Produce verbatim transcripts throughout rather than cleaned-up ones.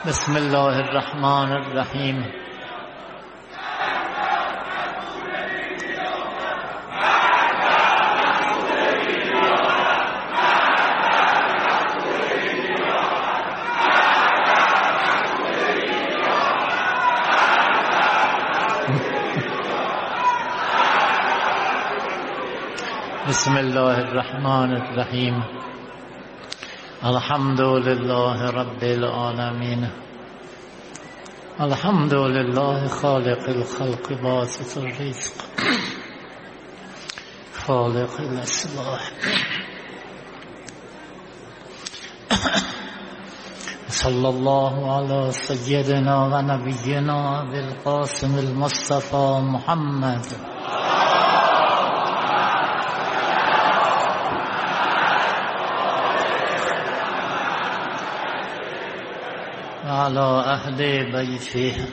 بسم الله الرحمن الرحیم. بسم الله الرحمن الرحیم. الحمد لله رب العالمین. الحمد لله خالق الخلق باسط الرزق خالق الاصلاح. صلی الله علی سیدنا و نبینا بالقاسم المصطفى محمد وعلى أهل بيته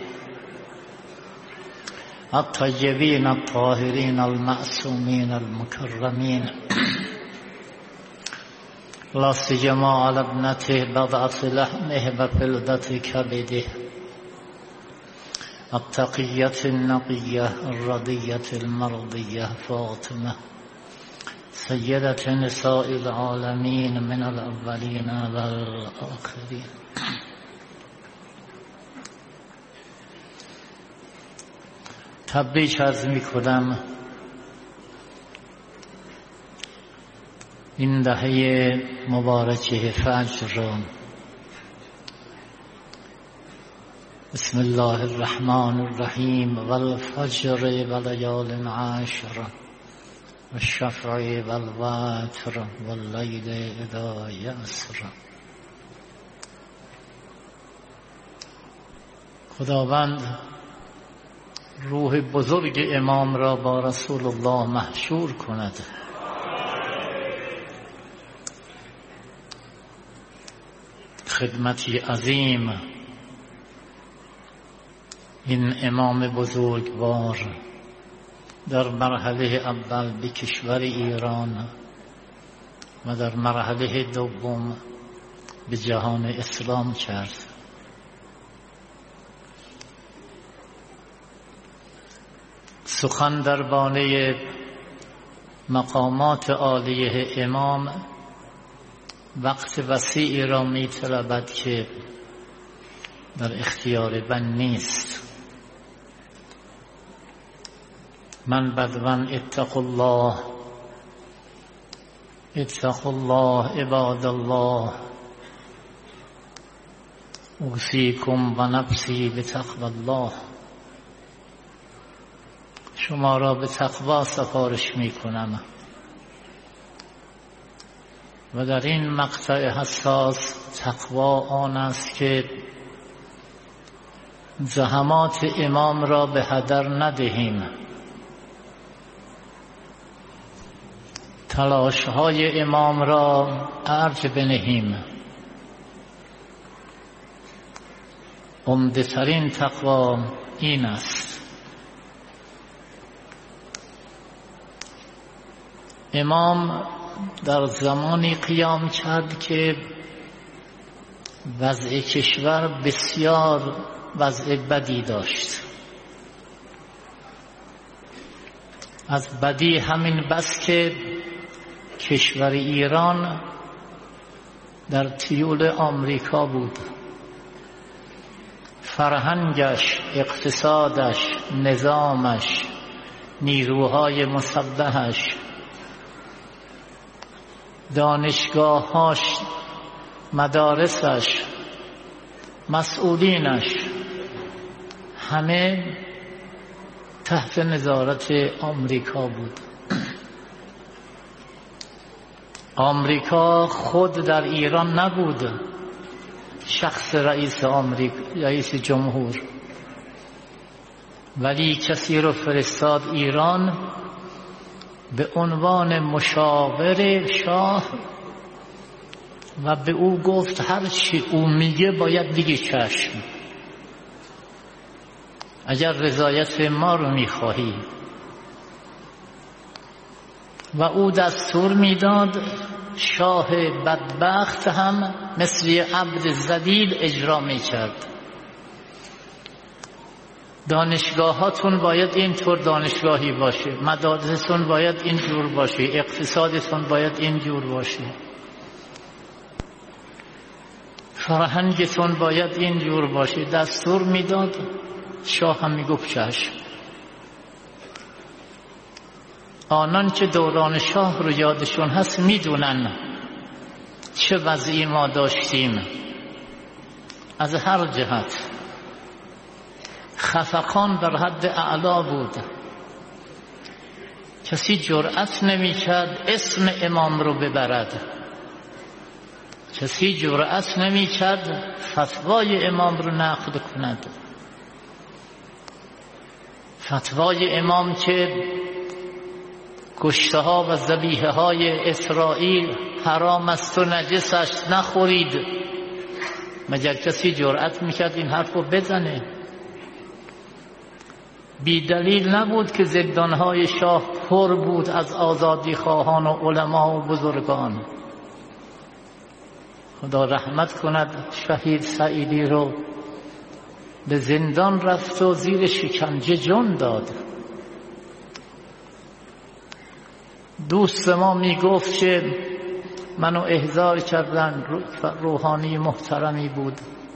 الطيبين الطاهرين المعصومين المكرمين، لا سيما على ابنته بضعة لحمه وفلذة كبده التقية النقية الرضية المرضية فاطمة سيدة نساء العالمين من الأولين والآخرين. تبریک عرض می کنم این دهه مبارکه فجر را. بسم الله الرحمن الرحیم. والفجر ولیال عشر والشفع والوتر واللیل اذا یسر. خداوند روح بزرگ امام را با رسول الله محشور کند. خدمتی عظیم این امام بزرگوار در مرحله اول به کشور ایران و در مرحله دوم به جهان اسلام کرد. سخن درباره مقامات عالیه امام وقت وسیعی را می طلبد که در اختیار من نیست. من بدون اتقوا الله اتقوا الله عباد الله اوصیکم و نفسی بتقوی الله. شما را به تقوا سفارش می کنم و در این مقطع حساس تقوا آن است که زحمات امام را به هدر ندهیم، تلاش های امام را ارج بنهیم. عمده ترین تقوا این است. امام در زمانی قیام کرد که وضع کشور بسیار وضع بدی داشت. از بدی همین بس که کشور ایران در تیول آمریکا بود. فرهنگش، اقتصادش، نظامش، نیروهای مسلحش، دانشگاهاش، مدارسش، مسئولینش همه تحت نظارت آمریکا بود. آمریکا خود در ایران نبود. شخص رئیس آمریکا، رئیس جمهور، ولی کسی رو فرستاد ایران به عنوان مشاور شاه و به او گفت هر چی او میگه باید دیگه چشم. اگر رضایت ما رو میخواهی. و او دستور میداد شاه بدبخت هم مثل عبد ذلیل اجرا می کرد. دانشگاهاتون باید اینطور دانشگاهی باشه، مدارستون باید اینجور باشه، اقتصادتون باید اینجور باشه، فرهنگتون باید اینجور باشه. دستور میداد، شاه هم میگفت چشم. آنان که دوران شاه رو یادشون هست میدونن چه وضعی ما داشتیم از هر جهت. خفقان در حد اعلا بود، کسی جرأت نمی‌کرد اسم امام رو ببرد، کسی جرأت نمی‌کرد فتوای امام رو نقد کند. فتوای امام که گوشته ها و ذبیحه های اسرائیل حرام است و نجس است نخورید، مگر کسی جرأت میکرد این حرف رو بزنه؟ بی دلیل نبود که زندانهای شاه پر بود از آزادی خواهان و علما و بزرگان. خدا رحمت کند شهید سعیدی رو، به زندان رفت و زیر شکنجه جان داد. دوست ما میگفت که منو احضار کردن، روحانی محترمی بود،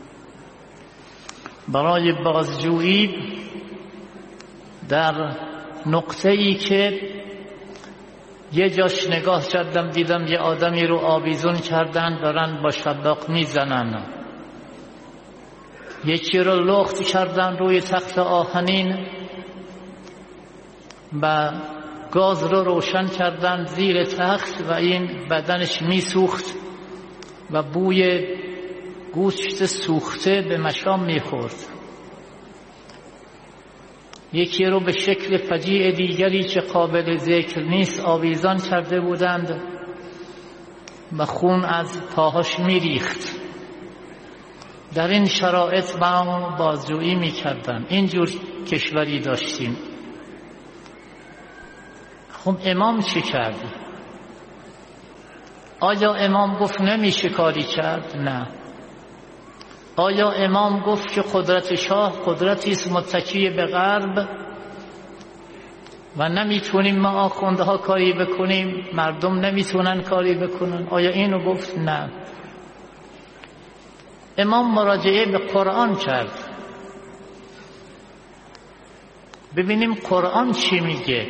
برای بازجویی در نقطه‌ای که یه جاش نگاه کردم دیدم یه آدمی رو آویزون کردن دارن با شلاق میزنن، یکی رو لخت کردن روی تخت آهنین و گاز رو روشن کردن زیر تخت و این بدنش میسوخت و بوی گوشت سوخته به مشام میخورد. یکی رو به شکل فجیع دیگری که قابل ذکر نیست آویزان کرده بودند و خون از پاهاش میریخت. در این شرایط ما بازجویی میکردن. اینجور کشوری داشتیم. خب امام چی کرد؟ آیا امام گفت نمیشه کاری کرد؟ نه. آیا امام گفت که قدرت شاه قدرتی است متکی به غرب و نمیتونیم ما آخونده ها کاری بکنیم، مردم نمیتونن کاری بکنن؟ آیا اینو گفت؟ نه. امام مراجعه به قرآن کرد. ببینیم قرآن چی میگه.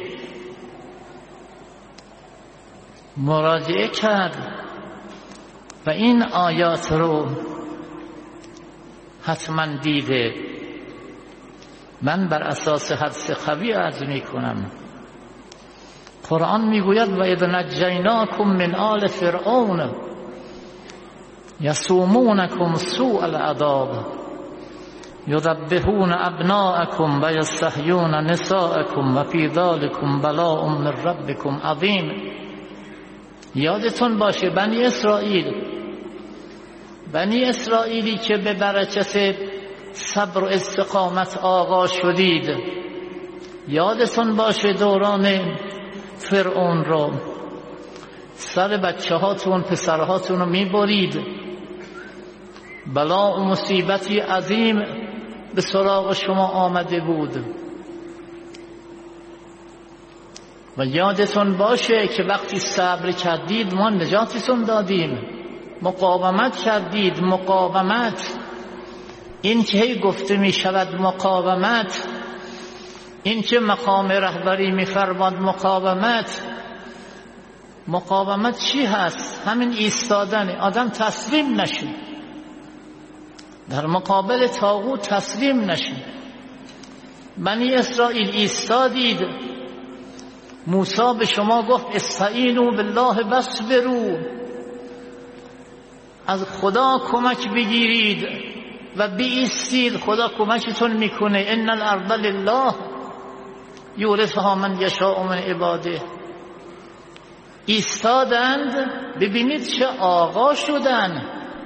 مراجعه کرد و این آیات رو حتما دیده. من بر اساس حدس قوی عرض می کنم. قرآن میگوید و اذ نجیناکم من آل فرعون یسومونکم سوء العذاب یذبحون ابناءکم و یستحیون نساءکم و فی ذلکم بلاء من ربکم عظیم. یادتون باشه بنی اسرائیل، بنی اسرائیلی که به برکت صبر و استقامت آغاز شدید، یادتون باشه دوران فرعون رو سر بچه هاتون پسرهاتون رو میبرید، بلا و مصیبتی عظیم به سراغ شما آمده بود. و یادتون باشه که وقتی صبر کردید ما نجاتتون دادیم. مقاومت کردید. مقاومت، این که هی گفته می شود مقاومت، این که مقام رهبری می فرماد مقاومت، مقاومت چی هست؟ همین ایستادن. آدم تسلیم نشه، در مقابل طاغوت تسلیم نشه. بنی اسرائیل ایستادید. موسی به شما گفت استعینوا بالله واصبروا، از خدا کمک بگیرید و بایستید، خدا کمکتون میکنه. ان الارض لله یورثها من یشاء من عباده. ایستادند. ببینید چه آغا شدن.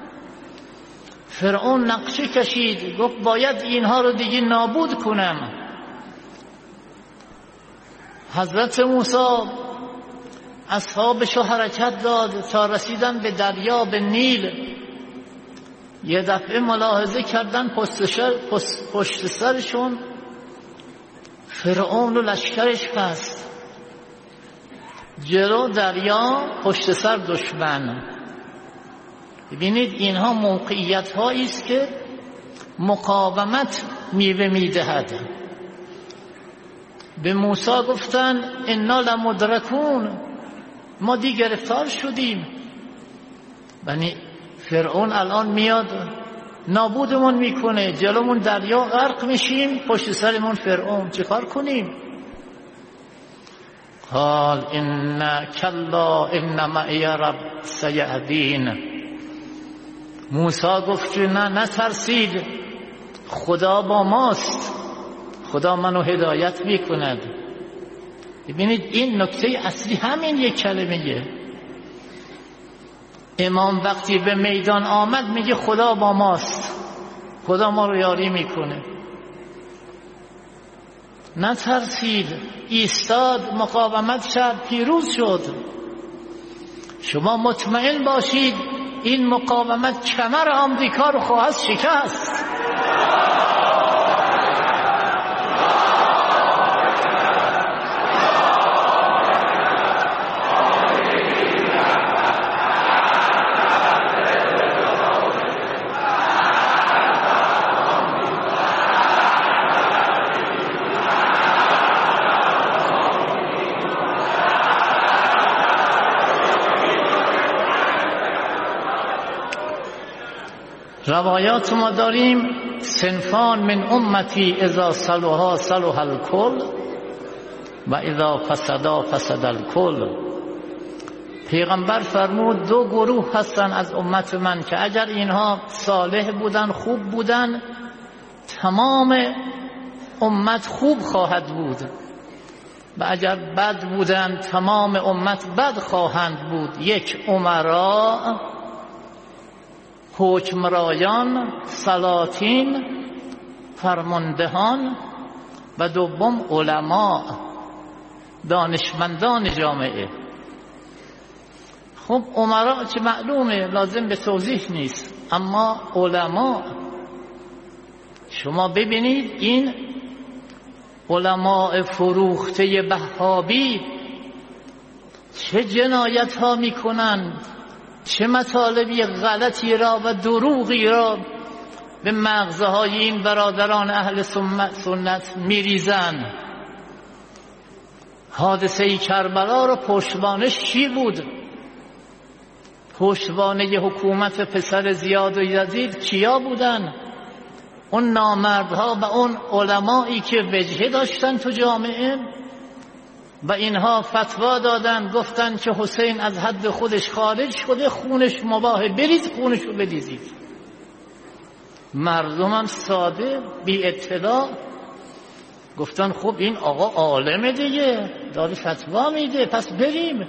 فرعون نقشه کشید، گفت باید اینها رو دیگه نابود کنم. حضرت موسی اصحابشو حرکت داد تا رسیدن به دریا، به نیل. یه دفعه ملاحظه کردن پشت سرشون فرعون و لشکرش هست، جلو دریا، پشت سر دشمن. ببینید اینها موقعیت هایی است که مقاومت میوه میدهد. به موسی گفتن انا لمدرکون، ما دی گرفتار شدیم، یعنی فرعون الان میاد نابودمون میکنه، جلومون دریا غرق میشیم، پشت سرمون فرعون، چه کار کنیم؟ قال ان کلا ان معی رب سیهدین. موسی گفت که نه نترسید، خدا با ماست، خدا منو هدایت میکند. ببینید این نکته اصلی همین یک کلمه. امام وقتی به میدان آمد میگه خدا با ماست، خدا ما رو یاری میکنه. نترسید، ایستاد، مقاومت کرد، پیروز شد. شما مطمئن باشید این مقاومت کمر آمریکا رو خواهد شکست. روایات ما داریم صنفان من امتی اذا صلحا صلح الکل و اذا فسدا فسد الکل. پیغمبر فرمود دو گروه هستن از امت من که اگر اینها صالح بودن، خوب بودن، تمام امت خوب خواهد بود، و اگر بد بودن تمام امت بد خواهند بود. یک امرا، حکمرایان، سلاطین، فرماندهان، و دوم علما، دانشمندان جامعه. خب امرا چه معلومه، لازم به توضیح نیست، اما علما شما ببینید این علماء فروخته وهابی چه جنایت ها میکنند، چه مطالبی غلطی را و دروغی را به مغزه های این برادران اهل سنت میریزند. حادثه کربلا را پشتوانش چی بود؟ پشتوانه حکومت پسر زیاد و یزید کیا بودن؟ اون نامردها و اون علمایی که وجهه داشتن تو جامعه، و اینها فتوا دادن، گفتن که حسین از حد خودش خارج شده، خونش مباهه، برید خونش رو بریزید. مردم هم ساده بی اطلاع گفتن خب این آقا عالمه دیگه، داره فتوا میده، پس بریم.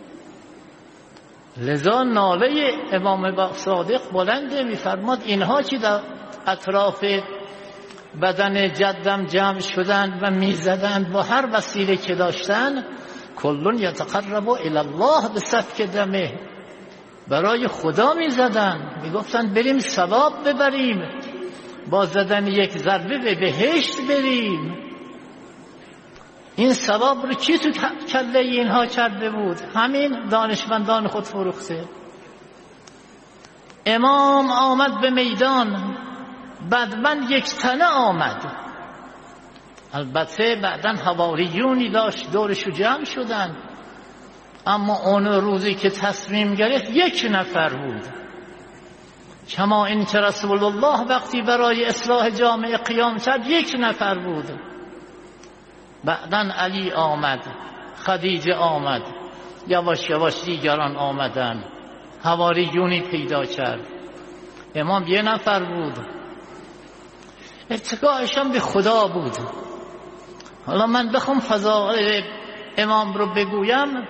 لذا ناله امام صادق بلنده، میفرماد اینها که در اطراف بدن جدم جمع شدند و میزدند با هر وسیله که داشتن، کلون یتقرب الی الله به سفک دمه، برای خدا میزدند، میگفتند بریم ثواب ببریم، با زدن یک ضربه به بهشت بریم. این ثواب رو کی تو کله اینها کرده بود؟ همین دانشمندان خود فروخته. امام آمد به میدان، بعدمن یک تنه آمد، البته بعدن حواریونی داشت دورشو جمع شدن، اما اون روزی که تصمیم گرفت یک نفر بود. کما این که رسول الله وقتی برای اصلاح جامعه قیام کرد یک نفر بود. بعدن علی آمد، خدیجه آمد، یواش یواش دیگران آمدن، حواریونی پیدا کرد. امام یه نفر بود، اتکاهشان به خدا بود. حالا من بخوام فضائل امام رو بگویم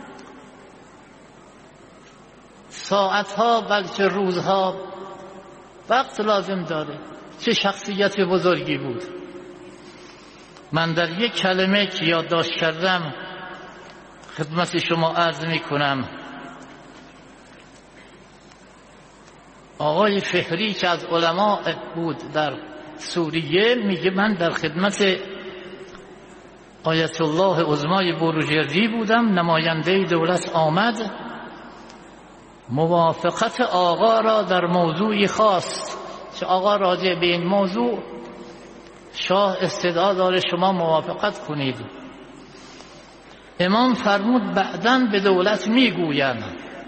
ساعتها بلکه روزها وقت لازم داره. چه شخصیت بزرگی بود. من در یک کلمه که یادداشت کردم خدمت شما عرض می کنم آقای فهری که از علما بود در سوریه میگه من در خدمت آیت الله عظمای بروجردی بودم، نماینده دولت آمد موافقت آقا را در موضوعی خواست که آقا راجع به این موضوع شاه استدعا داره شما موافقت کنید. امام فرمود بعداً به دولت میگویم.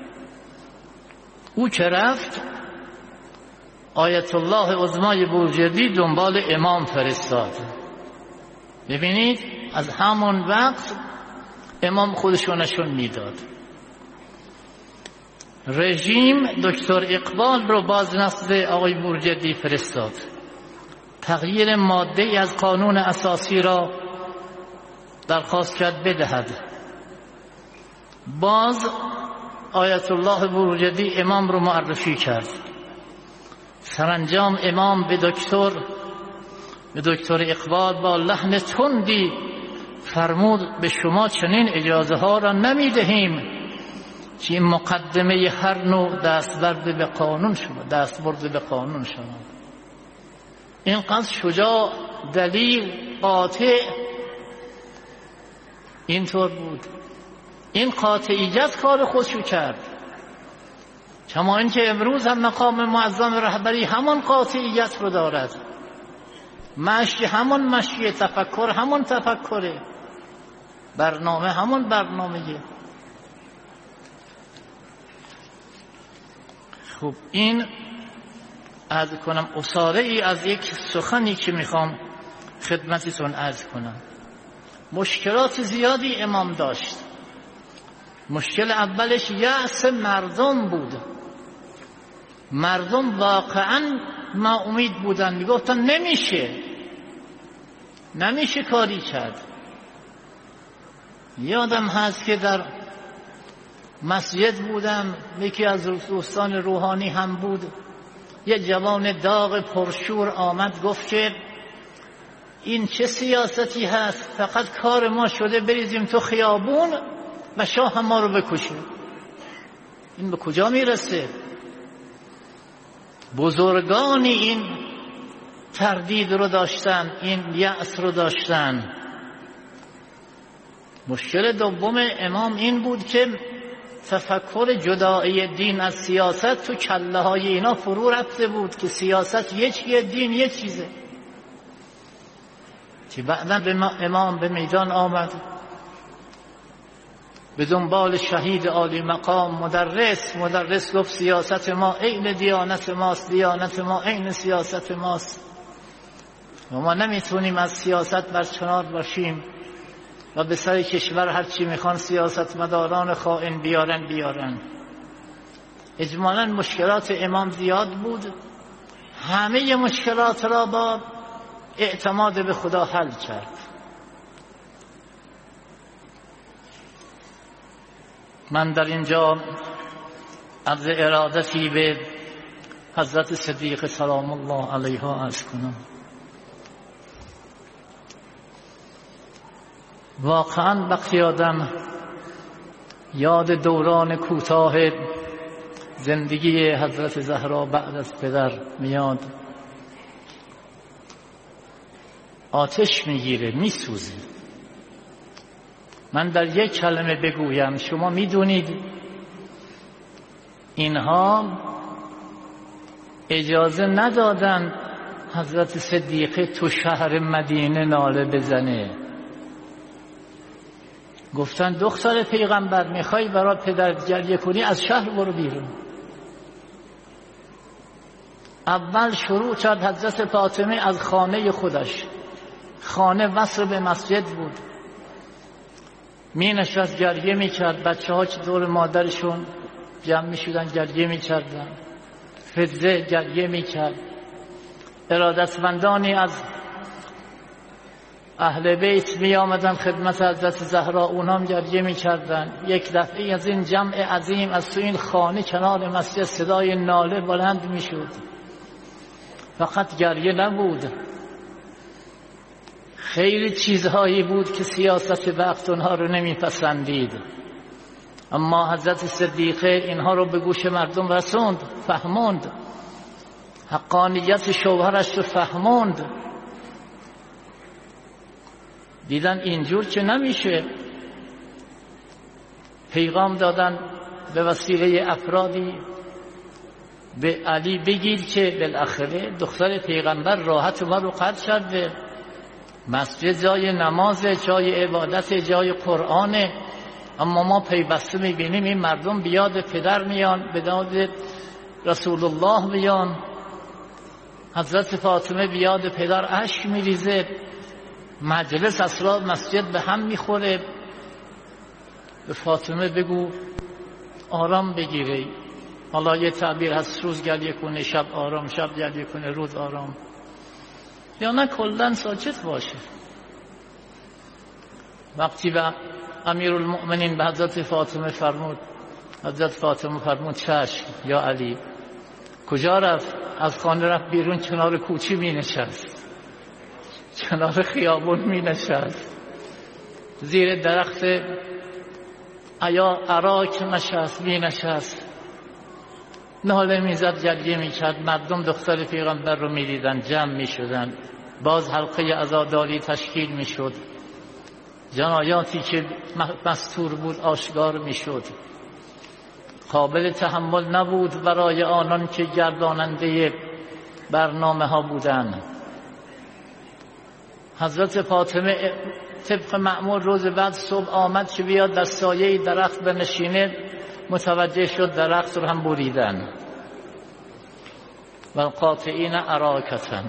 او که رفت آیت الله عظمای بروجردی دنبال امام فرستاد. ببینید از همون وقت امام خودشو نشون میداد. رژیم دکتر اقبال رو باز نزد آقای بروجردی فرستاد، تغییر ماده از قانون اساسی را درخواست کرد بدهد. باز آیت الله بروجردی امام رو معرفی کرد. سرانجام امام به دکتر به دکتر اقبال با لحن تندی فرمود به شما چنین اجازه ها را نمی دهیم که این مقدمه هر نوع دستبرد به قانون شما دستبرد به قانون شما. اینقدر شجاع، دلیل، قاطع اینطور بود. این قاطعیت کار خودشو کرد، کما اینکه امروز هم مقام معظم رهبری همان قاطعیت رو دارد. مشی همون مشی، تفکر همون تفکره، برنامه همون برنامه‌ایه. خب این عرض کنم اصاره ای از یک سخنی که میخوام خدمتتون عرض کنم. مشکلات زیادی امام داشت. مشکل اولش یأس مردم بود. مردم واقعا ما امید بودن، میگفتن نمیشه نمیشه کاری کرد. یادم هست که در مسجد بودم، یکی از دوستان روحانی هم بود، یه جوان داغ پرشور آمد گفت که این چه سیاستی هست، فقط کار ما شده بریزیم تو خیابون و شاه ما رو بکشه. این به کجا میرسه؟ بزرگانی این تردید رو داشتن، این یأس رو داشتن. مشکل دوم امام این بود که تفکر جدایی دین از سیاست تو کله های اینا فرو رفته بود که سیاست یه چیه، دین یه چیزه. که بعدا به امام به میدان آمد به دنبال شهید عالی مقام مدرس مدرس گفت سیاست ما عین دیانت ماست، دیانت ما عین سیاست ماست و ما نمیتونیم از سیاست برکنار باشیم و به سر کشور هر چی میخوان سیاست مداران خائن بیارن بیارن. اجمالاً مشکلات امام زیاد بود، همه مشکلات را با اعتماد به خدا حل کرد. من در اینجا عرض ارادتی به حضرت صدیق سلام الله علیها عرض کنم. واقعا وقتی آدم یاد دوران کوتاه زندگی حضرت زهرا بعد از پدر میاد، آتش میگیره، میسوزه. من در یک کلمه بگویم، شما میدونید اینها اجازه ندادن حضرت صدیقه تو شهر مدینه ناله بزنه. گفتن دختر پیغمبر میخوای برای پدر گریه کنی از شهر برو بیرون. اول شروع کرد حضرت فاطمه از خانه خودش، خانه وصل به مسجد بود، می نشست گریه می کرد. بچه ها که دور مادرشون جمع می شدن گریه می کردن. فضه گریه می کرد. ارادتمندانی از اهل بیت می آمدن خدمت حضرت زهرا، اونام گریه می کردن. یک دفعه از این جمع عظیم از تو این خانه کنار مسجد صدای ناله بلند می شد. فقط گریه نبود، خیلی چیزهایی بود که سیاست وقت اونها رو نمی پسندید. اما حضرت صدیقه اینها رو به گوش مردم رسوند، فهموند، حقانیت شوهرش رو فهموند، دیدن اینجور که نمیشه. پیغام دادن به وسیله افرادی به علی بگید که بالاخره دختر پیغمبر راحت ما رو قطع کرده، مسجد جای نماز، جای عبادت، جای قرآنه، اما ما پیوسته میبینیم این مردم بیاد پدر میان، به داد رسول الله بیان، حضرت فاطمه بیاد پدر اشک میریزه، مجلس اسرار مسجد به هم میخوره. به فاطمه بگو آرام بگیره، حالا یه تعبیر هست روز گریه کنه شب آرام، شب گریه کنه روز آرام، یا نه کلن ساکت باشه. وقتی به امیرالمؤمنین به حضرت فاطمه فرمود، حضرت فاطمه فرمود چشم یا علی. کجا رفت؟ از خانه رفت بیرون، کنار کوچه می نشست، کنار خیابون می نشست، زیر درخت ایا اراک نشست، می نشست، ناله می زد، گریه می کرد. مردم دختر پیغمبر رو می دیدن، جمع می شدن، باز حلقه عزاداری تشکیل می شد، جنایاتی که مستور بود آشکار می شد. قابل تحمل نبود برای آنان که گرداننده برنامه ها بودند. حضرت فاطمه طبق معمول روز بعد صبح آمد که بیاد در سایه درخت بنشینه، متوجه شد درخت رو هم بریدن. و قاطعین اراکتن،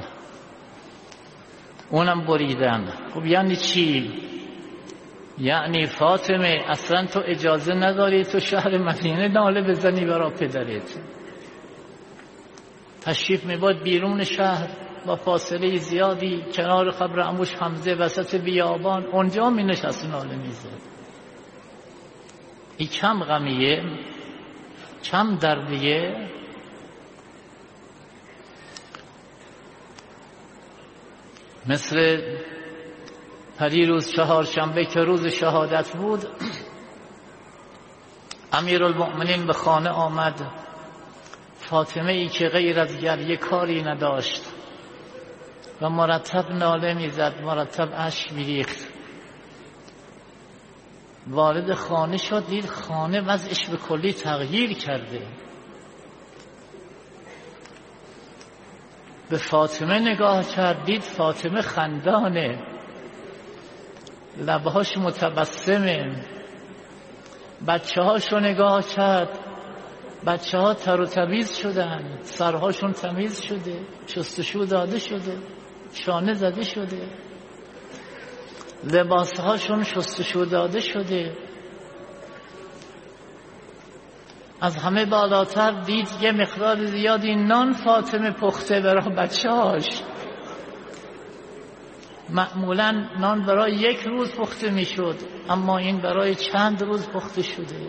اونم بریدن. خب یعنی چی؟ یعنی فاطمه اصلا تو اجازه نداری تو شهر مدینه ناله بزنی برای پدرت. تشریف میباد بیرون شهر با فاصله زیادی کنار قبر عموش حمزه وسط بیابان، اونجا می نشست ناله میزد. این کم غمیه، کم دردیه. مثل پریروز چهارشنبه که روز شهادت بود، امیرالمؤمنین به خانه آمد. فاطمه ای که غیر از گریه کاری نداشت و مرتب ناله میزد، مرتب اشک میریخت. وارد خانه شد، دید خانه وضعش به کلی تغییر کرده. به فاطمه نگاه کرد، دید فاطمه خندانه، لبهاش متبسمه. بچه هاشو نگاه کرد، بچه ها تر و تمیز شدن، سرهاشون تمیز شده، شستشو داده شده، شانه زده شده، لباسهاشون شستشو داده شده. از همه بالاتر دید یه مقدار زیادی نان فاطمه پخته برای بچه هاش. معمولا نان برای یک روز پخته می شد، اما این برای چند روز پخته شده.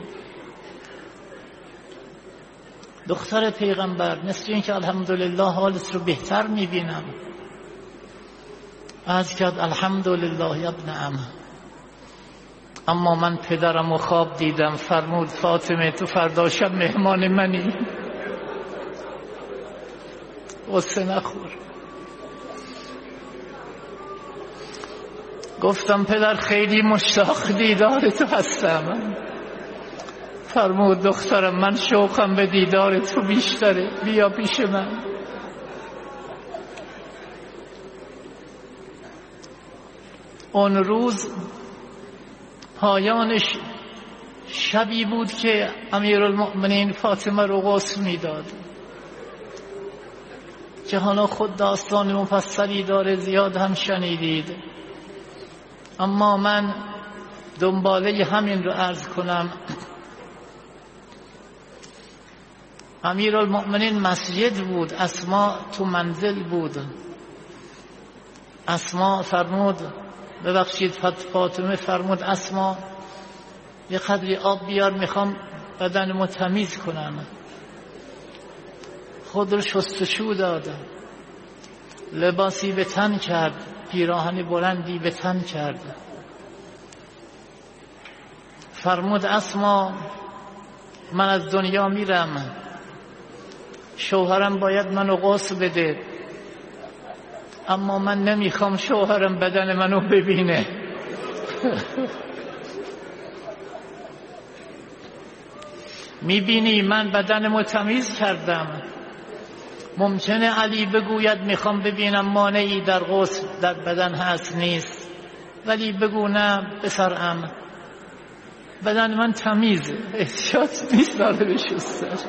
دختر پیغمبر مثل این که الحمدلله حالت رو بهتر می بینم، از کرد الحمدلله ابن ام، اما من پدرم و خواب دیدم. فرمود فاطمه تو فردا شب مهمان منی، غصه نخور. گفتم پدر خیلی مشتاق دیدار تو هستم. فرمود دخترم من شوقم به دیدار تو بیشتره، بیا پیش من. اون روز پایانش شبی بود که امیرالمؤمنین فاطمه رو غسل میداد، که حالا خود داستان مفصلی داره، زیاد هم شنیدید، اما من دنباله همین رو عرض کنم. امیرالمؤمنین مسجد بود، اسما تو منزل بود. اسما فرمود، ببخشید فاطمه فرمود اسما یه قدری آب بیار، میخوام بدنمو تمیز کنم. خود رو شستشو داد، لباسی به تن کرد، پیراهن بلندی به تن کرد. فرمود اسما من از دنیا میرم، شوهرم باید منو غسل بده، اما من نمیخوام شوهرم بدن منو ببینه. میبینی من بدنمو تمیز کردم. ممکنه علی بگوید میخوام ببینم مانعی در غسل در بدن هست نیست، ولی بگو نه پسرم، بدن من تمیز، احتیاج نیست داره بشستن.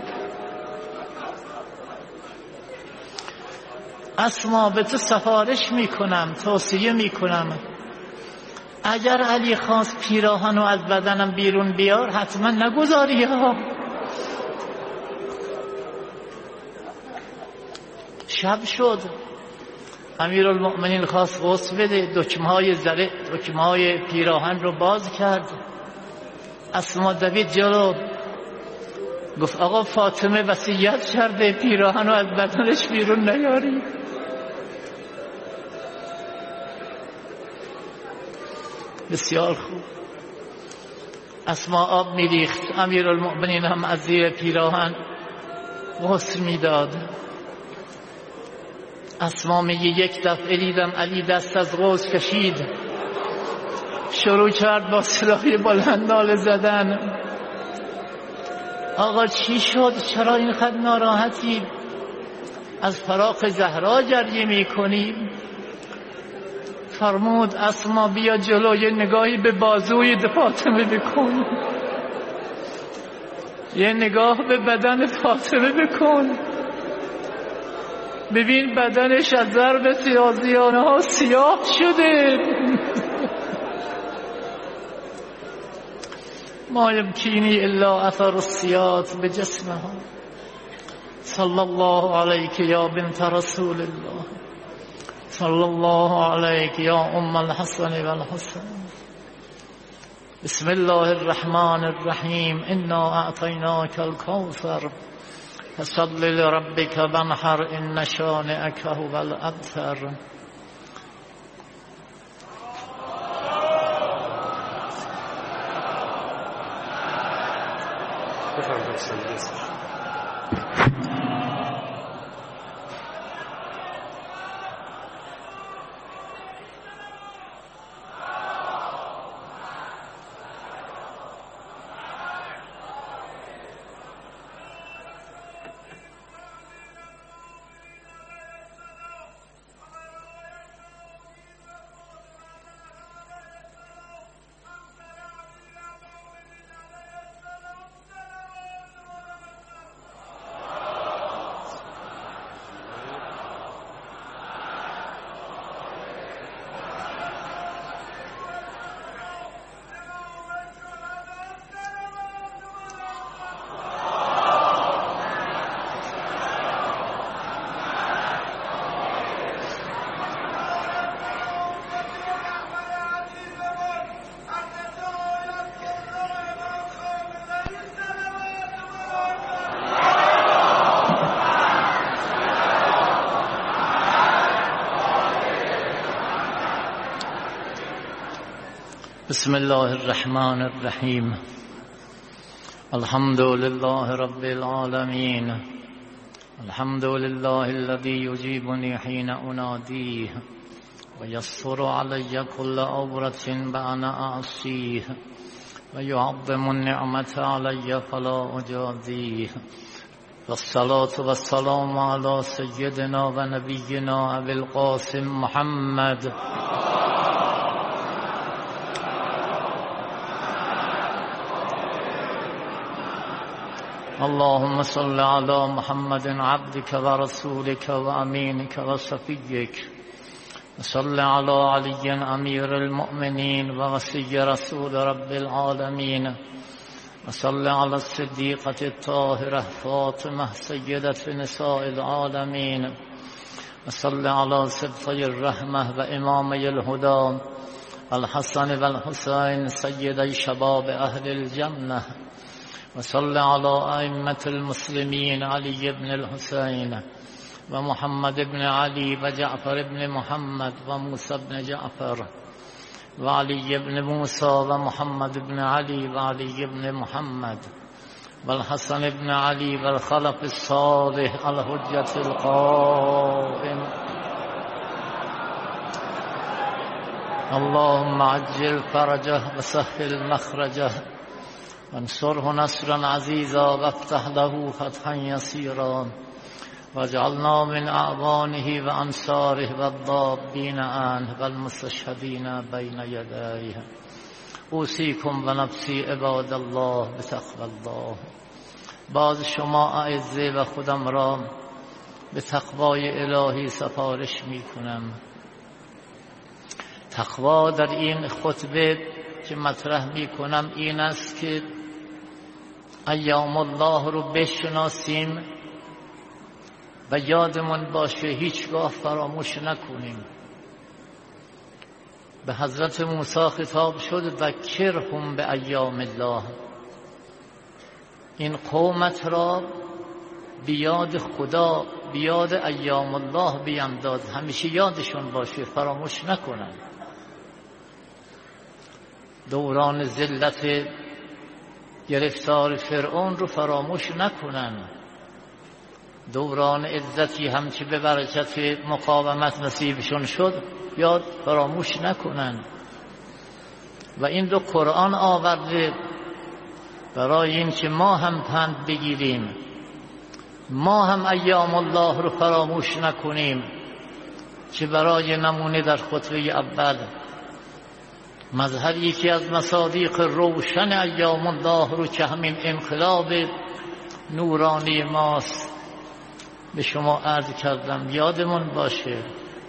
اسما به تو سفارش میکنم، توصیه میکنم، اگر علی خواست پیراهنو از بدنم بیرون بیار حتما نگذاری ها. شب شد، امیرالمؤمنین خواست غسل بده، دکمه‌های زره دکمه‌های پیراهن رو باز کرد. اسما دوید جلو، گفت آقا فاطمه وصیت کرده پیراهنو از بدنش بیرون نیاری. بسیار خوب. اسما آب میریخت، امیرالمؤمنین هم از زیر پیراهن غسل میداد. اسما میگه یک دفعه دیدم علی دست از غسل کشید، شروع کرد با صدای بلند ناله زدن. آقا چی شد؟ چرا اینقدر ناراحتی؟ از فراق زهرا گریه میکنی؟ فرمود اسما بیا جلو، یه نگاهی به بازوی فاطمه بکن، یه نگاه به بدن فاطمه بکن، ببین بدنش از ضرب تازیانه ها سیاه شده. ما یبکینی الا اثر السیاط به جسمها. صلی الله علیک یا بنت رسول الله، صلی الله علیک یا ام الحسن و الحسن. بسم الله الرحمن الرحیم. انا اعطیناک الکوثر فصل لربک وانحر ان شانئک هو الابتر. بسم الله الرحمن الرحیم. الحمد لله رب العالمین. الحمد لله الذي يجيبني حين أناديه ويسر علي كل عورة وأنا أعصيه ويعظم النعمة علي فلا أجازيه. والصلاة والسلام على سيدنا ونبينا أبي القاسم محمد اللهم صل على محمد عبدك ورسولك وأمينك وصفيك وصل على علي أمير المؤمنين ووصي رسول رب العالمين وصل على الصديقة الطاهرة فاطمة سيدة نساء العالمين وصل على سبطي الرحمة وإمامي الهدى الحسن والحسين سيدي شباب أهل الجنة وصل على أئمة المسلمين علي بن الحسين ومحمد بن علي وجعفر بن محمد وموسى بن جعفر وعلي بن موسى ومحمد بن علي وعلي بن محمد والحسن بن علي والخلف الصالح الحجة القائم. اللهم عجل فرجه وسهل مخرجه وانصره نصرا عزيزا وافتح له فتحا يسيرا واجعلنا من اعوانه وانصاره والضابين عنه والمستشهدين بين يديه. اوصیکم و نفسی عباد الله بتقوی الله. باز شما اعزه و خودم را به تقوای الهی سفارش می کنم. تقوا در این خطبه که مطرح می کنم این است که ایام الله رو بشناسیم و یادمون باشه هیچگاه فراموش نکنیم. به حضرت موسی خطاب شد ذکرهم به ایام الله. این قومت را بیاد خدا، بیاد ایام الله بینداز، همیشه یادشون باشه، فراموش نکنن. دوران ذلت گرفتار فرعون رو فراموش نکنن. دوران عزتی هم که به برکت مقاومت نصیبشون شد یاد فراموش نکنن. و این رو قرآن آورده برای این که ما هم پند بگیریم، ما هم ایام الله رو فراموش نکنیم. که برای نمونه در خطبه اول مظهر یکی از مصادیق روشن ایام الله رو که همین انقلاب نورانی ماست به شما عرض کردم. یادمون باشه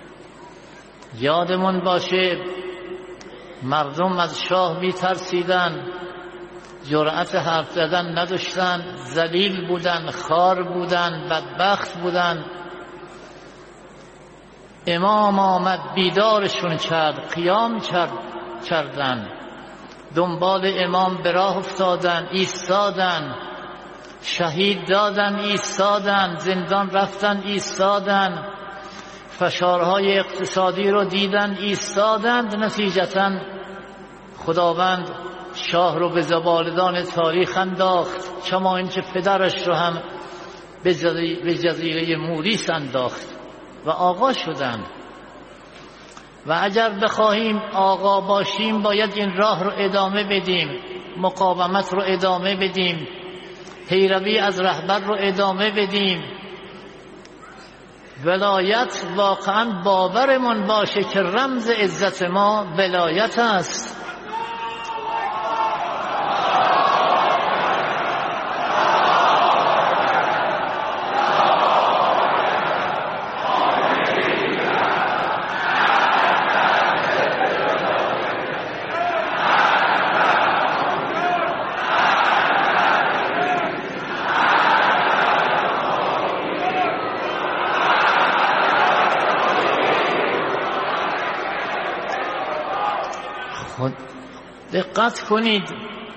یادمون باشه مردم از شاه می ترسیدن، جرأت حرف زدن نداشتن، ذلیل بودن، خار بودن، بدبخت بودن. امام آمد بیدارشون کرد، قیام کردن، دنبال امام به راه افتادن، ایستادن، شهید دادن، ایستادن، زندان رفتن، ایستادن، فشارهای اقتصادی رو دیدن، ایستادند. نتیجتاً خداوند شاه رو به زبالدان تاریخ انداخت، کما اینکه پدرش رو هم به جزیره موریس انداخت و آقا شدن. و اگر بخواهیم آقا باشیم باید این راه رو ادامه بدیم، مقاومت رو ادامه بدیم، پیروی از رهبر رو ادامه بدیم. ولایت واقعا باورمون باشه که رمز عزت ما ولایت است. دقت کنید،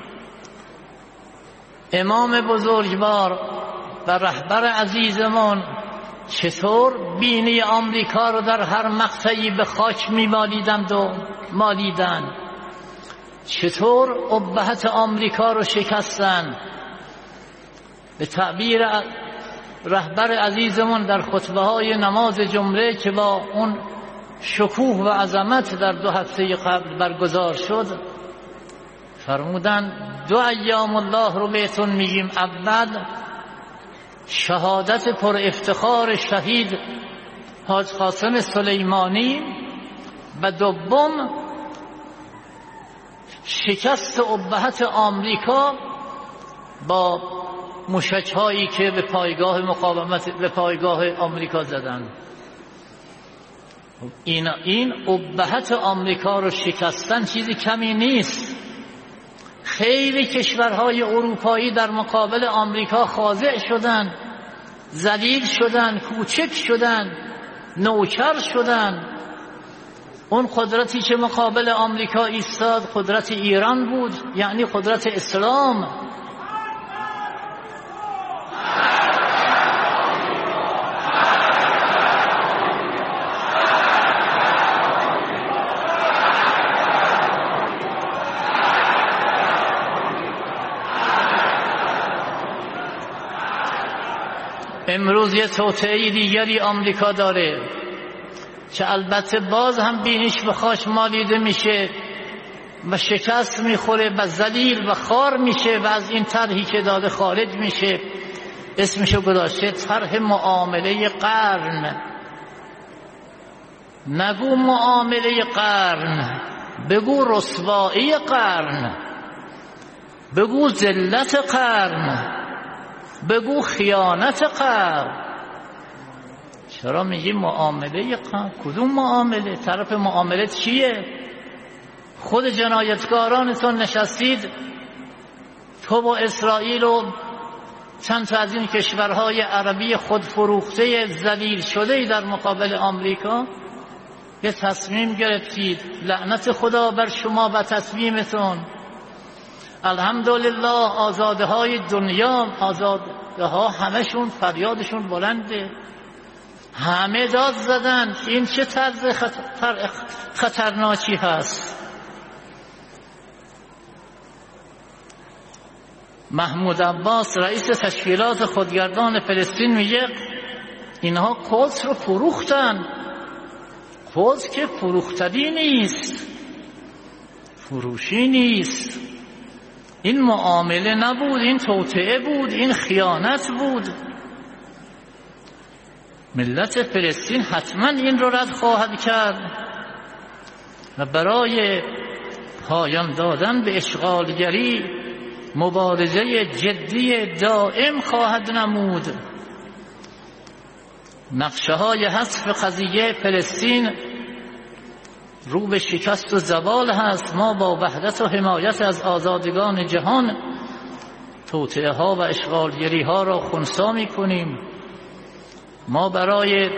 امام بزرگوار و رهبر عزیزمان چطور بینی آمریکا رو در هر مقطعی به خاک می‌مالیدند و مالیدند، چطور ابهت آمریکا رو شکستند. به تعبیر رهبر عزیزمان در خطبه‌های نماز جمعه که با اون شکوه و عظمت در دو هفته قبل برگزار شد فرمودن دو ایام الله رو بهتون میگیم. اول شهادت پر افتخار شهید حاج قاسم سلیمانی و دوم شکست ابهت آمریکا با موشک‌هایی که به پایگاه مقاومت به پایگاه آمریکا زدند. این این ابهت آمریکا رو شکستن چیزی کمی نیست. خیلی کشورهای اروپایی در مقابل آمریکا خاضع شدند، ذلیل شدند، کوچک شدند، نوکر شدند. اون قدرتی که مقابل آمریکا ایستاد قدرت ایران بود، یعنی قدرت اسلام. امروز یه توطئه دیگری آمریکا داره که البته باز هم بینیش به خاک مالیده میشه و شکست میخوره و ذلیل و خار میشه و از این طرحی که داده خارج میشه. اسمشو گذاشته طرح معامله قرن. نگو معامله قرن، بگو رسوایی قرن، بگو ذلت قرن، بگو خیانت قرن. چرا میگی معامله قرن؟ کدوم معامله؟ طرف معامله چیه؟ خود جنایتکارانتون نشستید، تو با اسرائیل و چند تا از این کشورهای عربی خودفروخته ذلیل شده در مقابل آمریکا یه تصمیم گرفتید. لعنت خدا بر شما و تصمیمتون. الحمدلله آزاده های دنیا، آزاده ها همشون فریادشون بلنده، همه داد زدن. این چه طرز خطر خطرناکی هست؟ محمود عباس رئیس تشکیلات خودگردان فلسطین میگه اینها قدس رو فروختن. قدس که فروختنی نیست، فروشی نیست. این معامله نبود، این توطئه بود، این خیانت بود. ملت فلسطین حتما این رو رد خواهد کرد و برای پایان دادن به اشغالگری مبارزه جدی دائم خواهد نمود. نقشه های حذف قضیه فلسطین رو به شکست و زوال هست. ما با وحدت و حمایت از آزادگان جهان توطئه ها و اشغالگری ها را خنثی می کنیم. ما برای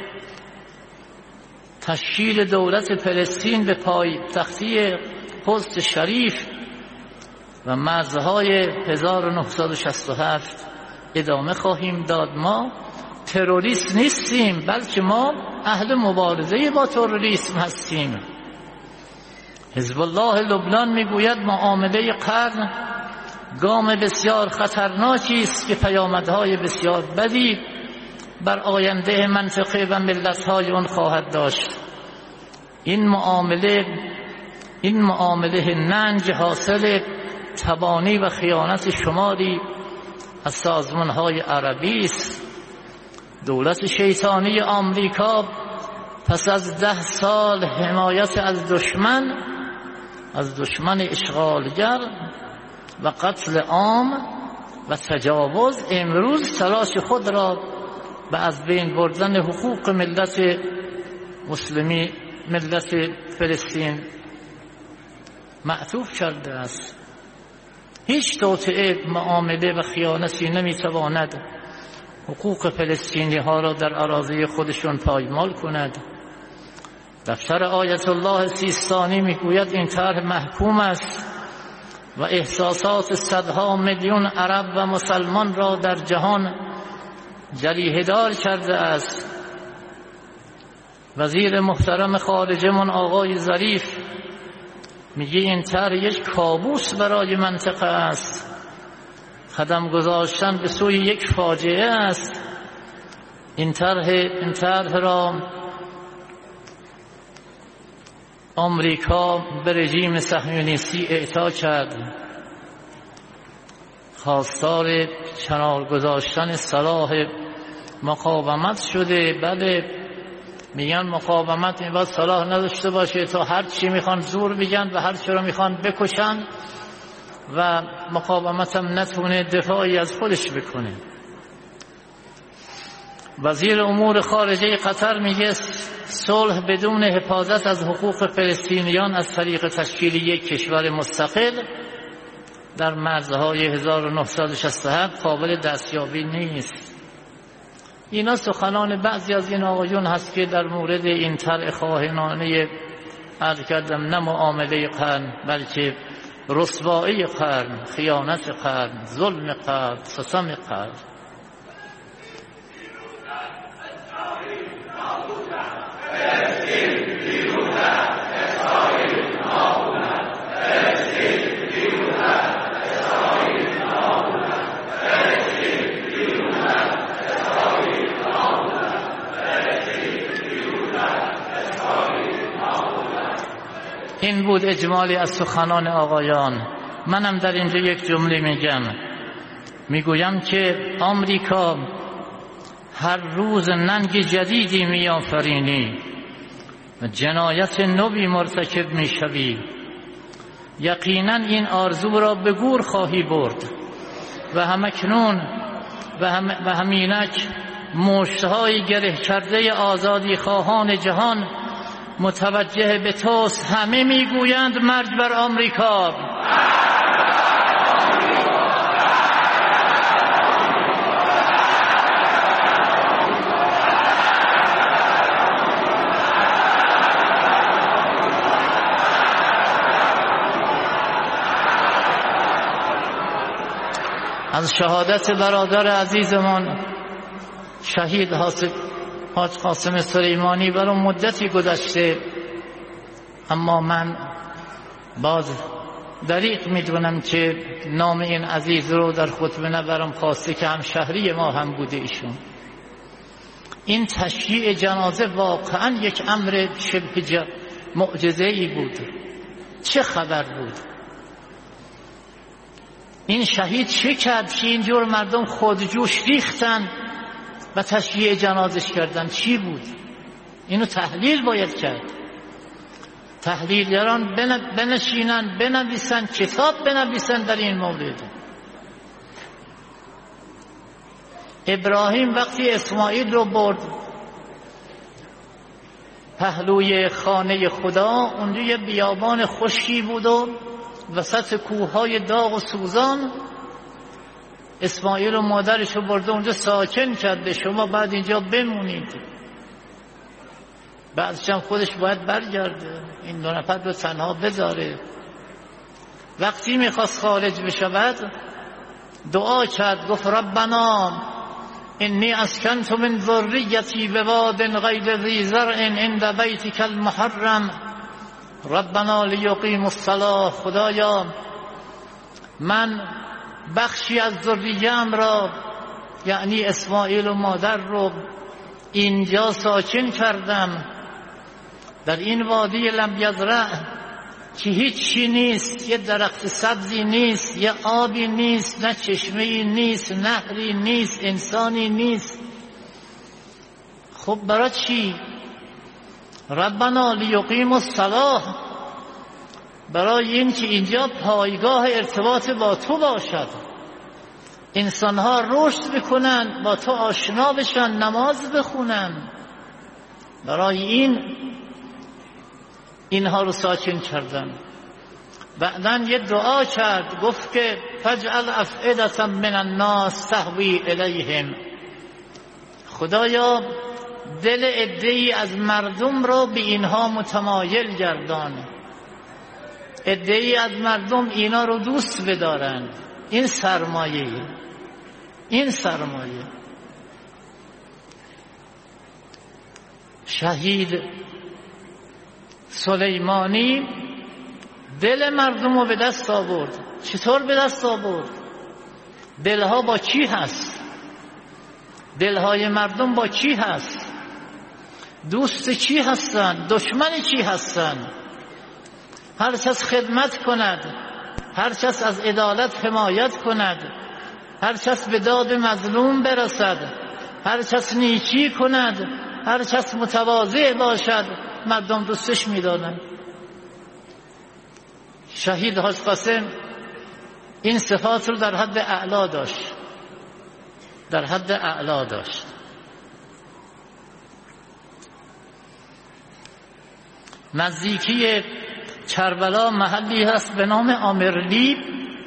تشکیل دولت فلسطین به پایتختی قدس شریف و مرزهای هزار و نهصد و شصت و هفت ادامه خواهیم داد. ما تروریست نیستیم، بلکه ما اهل مبارزه با تروریسم هستیم. حزب الله لبنان میگوید معامله قرن گام بسیار خطرناکی است که پیامدهای بسیار بدی بر آینده منطقه و ملت‌های آن خواهد داشت. این معامله این معامله ننج حاصل تبانی و خیانت شماری از سازمان‌های عربی است. دولت شیطانی آمریکا پس از ده سال حمایت از دشمن از دشمن اشغالگر و قتل عام و تجاوز امروز تلاش خود را به از بین بردن حقوق ملت مسلمی ملت فلسطین معطوف کرده است. هیچ توطئه، معامله و خیانتی نمیتواند حقوق فلسطینی ها را در اراضی خودشون پایمال کند. دفتر آیت الله سیستانی میگوید این طرح محکوم است و احساسات صدها میلیون عرب و مسلمان را در جهان جریحه دار کرده است. وزیر محترم خارجمون آقای ظریف میگه این طرح یک کابوس برای منطقه است. قدم گذاشتن به سوی یک فاجعه است. این طرح این طرح را آمریکا به رژیم صهیونیستی اعطا کرد. خواستار کنار گذاشتن سلاح مقاومت شده. بله، میگن مقاومت این باید سلاح نداشته باشه تا هر چی میخوان زور بگن و هر چی رو میخوان بکشن و مقاومت هم نتونه دفاعی از خودش بکنه. وزیر امور خارجه قطر میگه صلح بدون حفاظت از حقوق فلسطینیان از طریق تشکیل یک کشور مستقل در مرزهای هزار و نهصد و شصت و هفت قابل دستیابی نیست. اینا سخنان بعضی از این آقایون هست که در مورد این طرح خائنانه عرض کردم نه معامله قرن بلکه رسوایی قرن، خیانت قرن، ظلم قرن، ستم قرن. این بود اجمالی از سخنان آقایان. منم در اینجا یک جمله میگم، میگویم که آمریکا هر روز ننگ جدیدی میآفرینی و جنایت نوی مرتکب میشوی. یقینا این آرزو را به گور خواهی برد و همکنون و, هم و همینک مشتهای گره کرده آزادی خواهان جهان متوجه به توست. همه میگویند مرگ بر آمریکا. از شهادت برادر عزیزمان شهید حاج قاسم سلیمانی برای مدتی گذشته، اما من باز دریغ میدونم که نام این عزیز رو در خطبه نبرم، خواسته که هم شهری ما هم بوده ایشون. این تشییع جنازه واقعا یک امر شبه معجزه‌ای بود. چه خبر بود؟ این شهید چه کرد که اینجور مردم خودجوش ریختن و تشییع جنازش کردن؟ چی بود؟ اینو تحلیل باید کرد. تحلیلگران بنشینن بنویسن، کتاب بنویسن در این مورد. ابراهیم وقتی اسماعیل رو برد پهلوی خانه خدا، اونجا یه بیابان خشکی بود و وسط کوههای داغ و سوزان، اسماعیل و مادرش رو برده اونجا ساکن کرده، شما بعد اینجا بمونید. بعدش هم خودش باید برگرده، این دو نفر رو تنها بذاره. وقتی میخواست خارج بشود دعا کرد، گفت ربنا انی اسکنت من ذریتی بواد غیر ذی زرع عند بیتک المحرم ربنا لیقیموا الصلاة. خدایا من بخشی از ذریه‌ام را، یعنی اسماعیل و مادر رو، اینجا ساکن کردم، در این وادی لم یزرع که هیچی نیست، یه درخت سبزی نیست، یه آبی نیست، نه چشمه‌ای نیست، نهری نیست، انسانی نیست. خب برای چی؟ ربنا لیقیموا الصلاة، برای این که اینجا پایگاه ارتباط با تو باشد، انسانها رشد بکنن، با تو آشنا بشن، نماز بخونن. برای این اینها رو ساکن کردن. بعدن یه دعا کرد، گفت که فجعل افئدة من الناس تهوی الیهم. خدایا دل عده‌ای از مردم رو به اینها متمایل گردان، عده‌ای از مردم اینا رو دوست بدارن. این سرمایه، این سرمایه. شهید سلیمانی دل مردم رو به دست آورد. چطور به دست آورد؟ دلها با کی هست؟ دلهای مردم با کی هست؟ دوست کی هستن؟ دشمن کی هستن؟ هر کس خدمت کند، هر کس از عدالت حمایت کند، هر کس به داد مظلوم برسد، هر کس نیکی کند، هر کس متواضع باشد، مردم دوستش می‌دارند. شهید حاج قاسم این صفات رو در حد اعلا داشت، در حد اعلا داشت. نزدیکی کربلا محلی هست به نام آمرلی.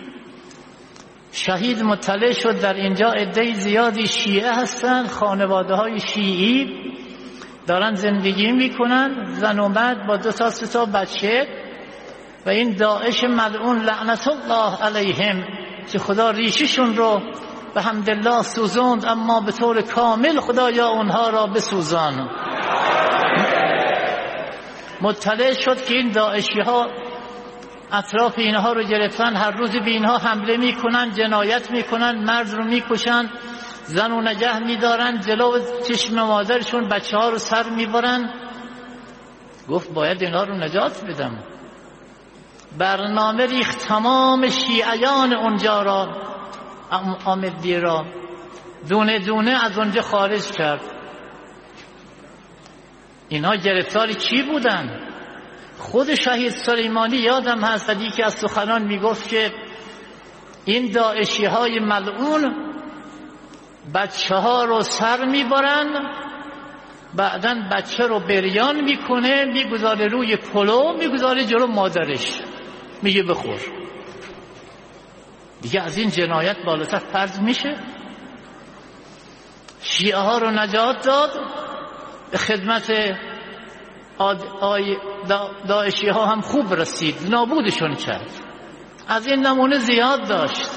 شهید مطلع شد در اینجا عده زیادی شیعه هستن، خانواده های شیعی دارن زندگی میکنن، زن و مرد با دو تا سه تا بچه، و این داعش ملعون لعنت الله علیهم که خدا ریششون رو به حمدالله سوزوند، اما به طور کامل خدایا اونها را بسوزان. مطلع شد که این داعشی ها اطراف اینها رو گرفتن، هر روز به اینها حمله میکنن، جنایت میکنن، مرد رو میکشن، زن و نگه میدارن، جلو چشم مادرشون بچه ها رو سر میبرن. گفت باید اینها رو نجات بدم. برنامه ریخت تمام شیعیان اونجا را، آمدی را دونه دونه از اونجا خارج کرد. اینا گرفتار چی بودن؟ خود شهید سلیمانی یادم هست از یکی از سخنان میگفت که این داعشی های ملعون بچه ها رو سر میبرن، بعداً بچه رو بریان میکنه، میگذاره روی پلو، میگذاره جلو مادرش، میگه بخور. دیگه از این جنایت بالاتر فرض میشه؟ شیعه ها رو نجات داد، به خدمت داعشی ها هم خوب رسید، نابودشون کرد. از این نمونه زیاد داشت.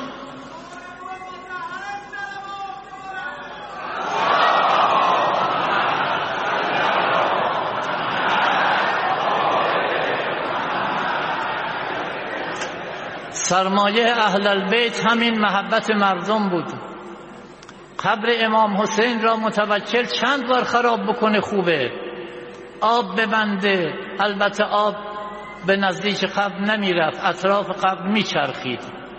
سرمایه اهل البیت همین محبت مردم بود. قبر امام حسین را متوکل چند بار خراب بکنه خوبه، آب ببنده، البته آب به نزدیک قبر نمیرفت، اطراف قبر میچرخید.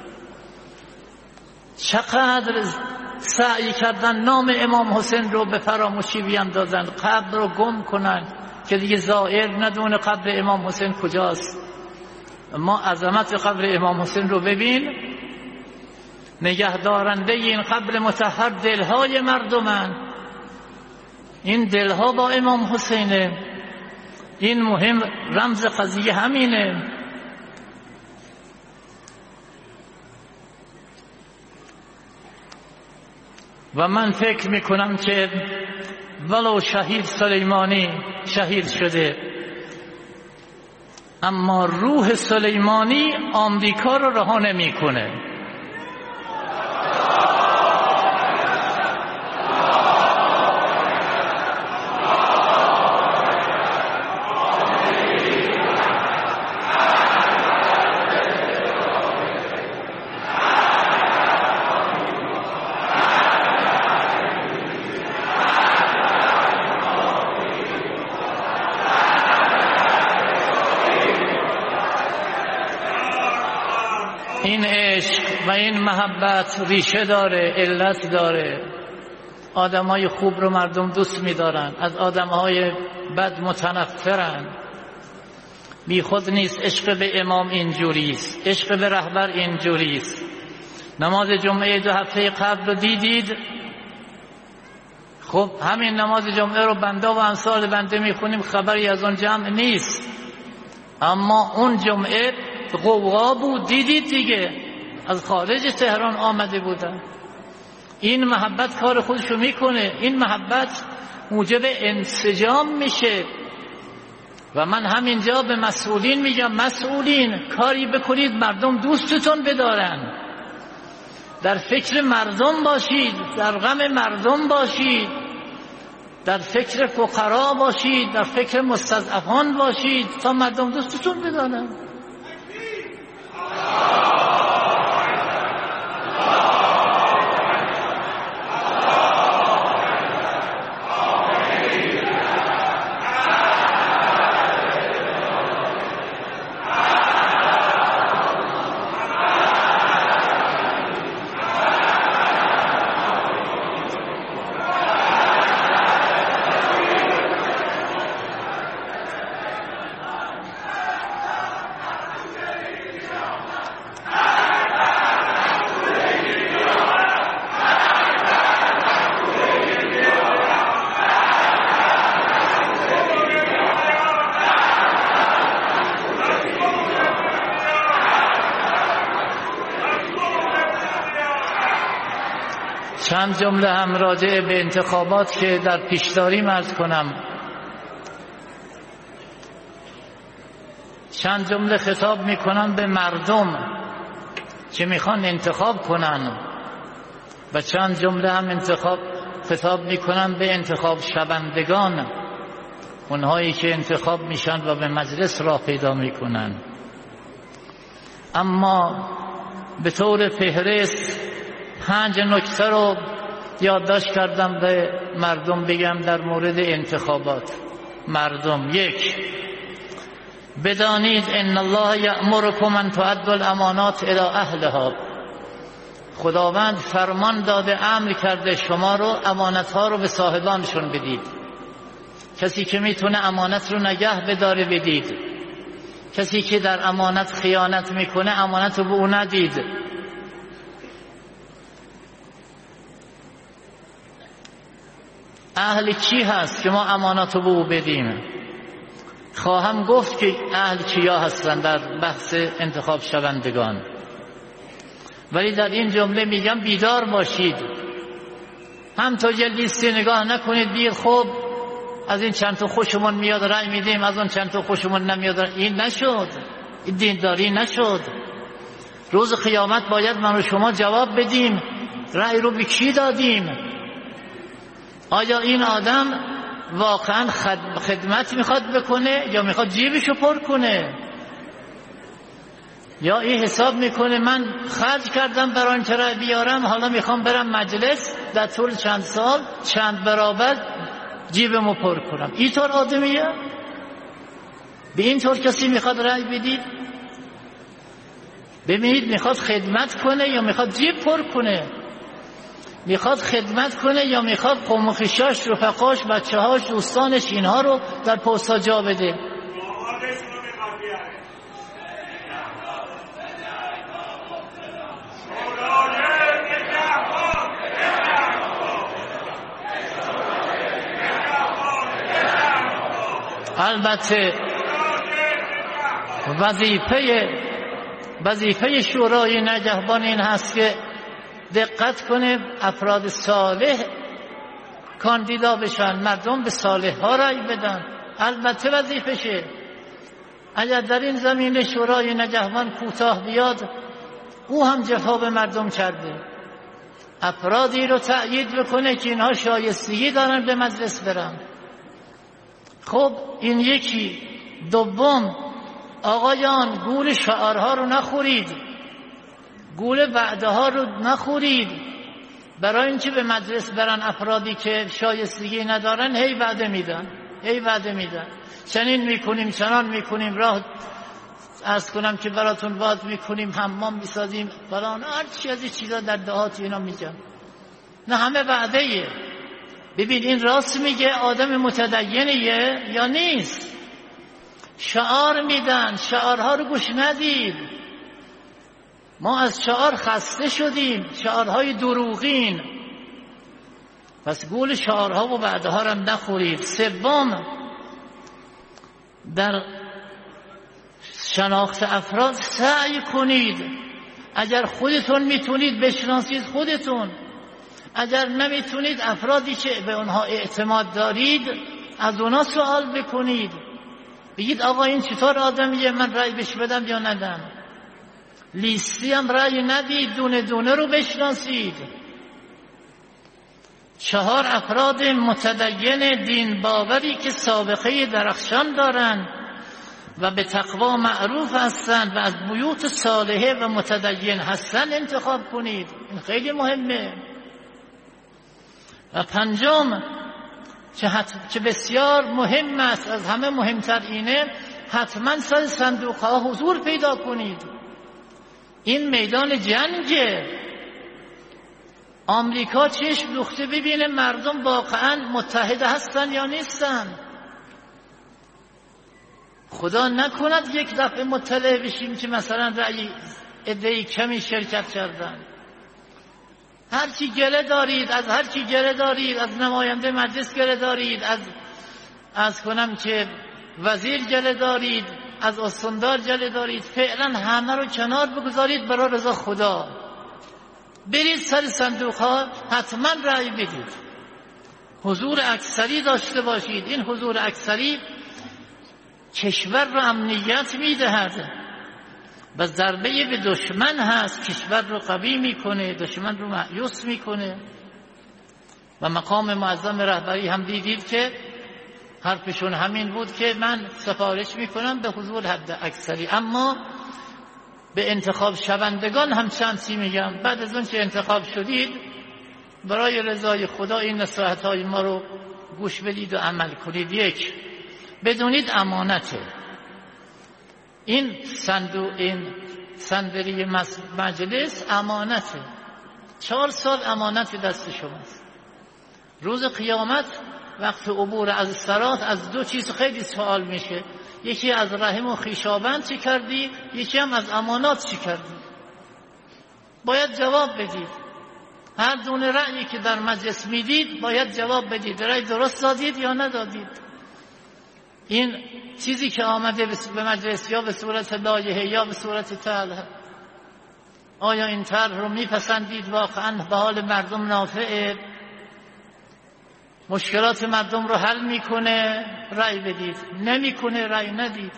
چقدر سعی کردن نام امام حسین رو به فراموشی بیندازن، قبر رو گم کنن که دیگه زائر ندونه قبر امام حسین کجاست. ما عظمت قبر امام حسین رو ببین، نگهدارنده این قبر مطهر دلهای مردمن. این دلها با امام حسینه. این مهم، رمز قضیه همینه. و من فکر میکنم که ولو شهید سلیمانی شهید شده، اما روح سلیمانی آمریکا رو رها نمیکنه. این عشق و این محبت ریشه داره، علت داره. آدمای خوب رو مردم دوست می‌دارن، از آدمهای بد متنفرن. بی خود نیست عشق به امام اینجوریست، عشق به رهبر اینجوریست. نماز جمعه دو هفته قبل رو دیدید؟ خب همین نماز جمعه رو بنده و امثال بنده میخونیم، خبری از اون جمع نیست، اما اون جمعه غوغا بود، دیدید دیگه، از خارج تهران آمده بودن. این محبت کار خودشو میکنه، این محبت موجب انسجام میشه. و من همینجا به مسئولین میگم، مسئولین کاری بکنید مردم دوستتون بدارن، در فکر مردم باشید، در غم مردم باشید، در فکر فقرا باشید، در فکر مستضعفان باشید تا مردم دوستتون بدارن. چند جمله هم راجع به انتخابات که در پیشداری عرض کنم. چند جمله خطاب میکنم به مردم که میخوان انتخاب کنن و چند جمله هم انتخاب خطاب میکنم به انتخاب شوندگان، اونهایی که انتخاب میشن و به مجلس راه پیدا میکنن. اما به طور فهرست پنج نکته رو یادداشت کردم به مردم بگم در مورد انتخابات. مردم: یک، بدانید ان الله یأمرکم ان تؤدوا الامانات الی اهلها. خداوند فرمان داده، امر کرده شما رو امانت‌ها رو به صاحبانشون بدید. کسی که میتونه امانت رو نگه بداره بدید. کسی که در امانت خیانت میکنه امانت رو به او ندید. اهل کی هست که ما امانت رو به او بدیم؟ خواهم گفت که اهل کیا هستن در بحث انتخاب شوندگان، ولی در این جمله میگم بیدار باشید. هم تا یه لیستی نگاه نکنید بیر خب از این چند تا خوشمون میاد رأی میدیم، از اون چند تا خوشمون نمیاد. این نشد، این دینداری نشد. روز قیامت باید من و شما جواب بدیم رأی رو به کی دادیم. آیا این آدم واقعا خدمت میخواد بکنه یا میخواد جیبشو پر کنه؟ یا این حساب میکنه من خرج کردم برای اینکه رأی بیارم، حالا میخوام برم مجلس در طول چند سال چند برابر جیبمو پر کنم. اینطور آدمیه؟ به این طور کسی میخواد رأی بدید؟ ببینید میخواد خدمت کنه یا میخواد جیب پر کنه؟ میخواد خدمت کنه یا میخواد قوم و خویشاش، رفقاش، بچه‌هاش، دوستانش اینها رو در پستا جا بده؟ البته وظیفه وظیفه شورای نگهبان این هست که دقت کنه افراد صالح کاندیدا بشن، مردم به صالح ها رأی بدن. البته وظیفشه. اگر در این زمینه شورای نگهبان کوتاه بیاد، او هم جفا به مردم کرده. افرادی رو تأیید بکنه که اینها شایستگی دارن به مجلس برن. خب این یکی. دوم، آقایان گول شعارها رو نخورید، گول وعده ها رو نخورید. برای اینکه به مجلس برن افرادی که شایستگی ندارن هی وعده میدن، هی وعده میدن چنین میکنیم چنان میکنیم، راه عرض کنم که براتون باز میکنیم، حمام میسازیم، فلان، هر چی از این چیزا در دهات اینا میگن. نه همه وعده ایه. ببین این راست میگه آدم متدینیه یا نیست؟ شعار میدن، شعارها رو گوش ندید. ما از شعار خسته شدیم، شعارهای دروغین. پس گول شعارها و وعده ها رو نخورید. سوم، در شناخت افراد سعی کنید. اگر خودتون میتونید بشناسید خودتون، اگر نمیتونید افرادی که به اونها اعتماد دارید از اونها سوال بکنید. بگید آقا این چطور آدمیه، من رأی بهش بدم یا ندم؟ لیستی هم رأی ندید، دونه دونه رو بشناسید. چهار، افراد متدین دین باوری که سابقه درخشان دارن و به تقوا معروف هستند و از بیوت صالحه و متدین هستند انتخاب کنید. این خیلی مهمه. و پنجم که, حت... که بسیار مهم است، از همه مهمتر اینه، حتما سر صندوق ها حضور پیدا کنید. این میدان جنگه. آمریکا چشم دوخته ببینه مردم واقعا متحد هستن یا نیستن. خدا نکند یک دفعه مطلع بشیم که مثلا رأی عده‌ای کمی شرکت کردن. هر چی گله دارید، از هر چی گله دارید، از نماینده مجلس گله دارید، از از کنم که وزیر گله دارید، از استاندار گله دارید، فعلا همه رو کنار بگذارید برای رضا خدا. برید سر صندوق ها، حتما رأی بدید. حضور اکثری داشته باشید. این حضور اکثری کشور رو امنیت میدهد و ضربه به دشمن هست، کشور رو قوی میکنه، دشمن رو مایوس میکنه. و مقام معظم رهبری هم دیدید که حرفشون همین بود که من سفارش میکنم به حضور حد اکثری، اما به انتخاب شوندگان هم شانسی میگم. بعد از اون که انتخاب شدید برای رضای خدا این نصیحت های ما رو گوش بدید و عمل کنید. یک، بدونید امانته. این صندوق، این صندلی مجلس امانته. چهار سال امانت دست شماست. روز قیامت وقت عبور از صراط از دو چیز خیلی سوال میشه. یکی از رحم و خویشاوند چی کردی، یکی هم از امانات چی کردی. باید جواب بدید. هر دونه رأیی که در مجلس میدید باید جواب بدید. رأی درست دادید یا ندادید. این چیزی که آمده به مجلس یا به صورت لایحه یا به صورت طرح، آیا این طرح رو میپسندید؟ واقعا به حال مردم نافعه؟ مشکلات مردم رو حل میکنه؟ رأی بدید. نمیکنه؟ رأی ندید.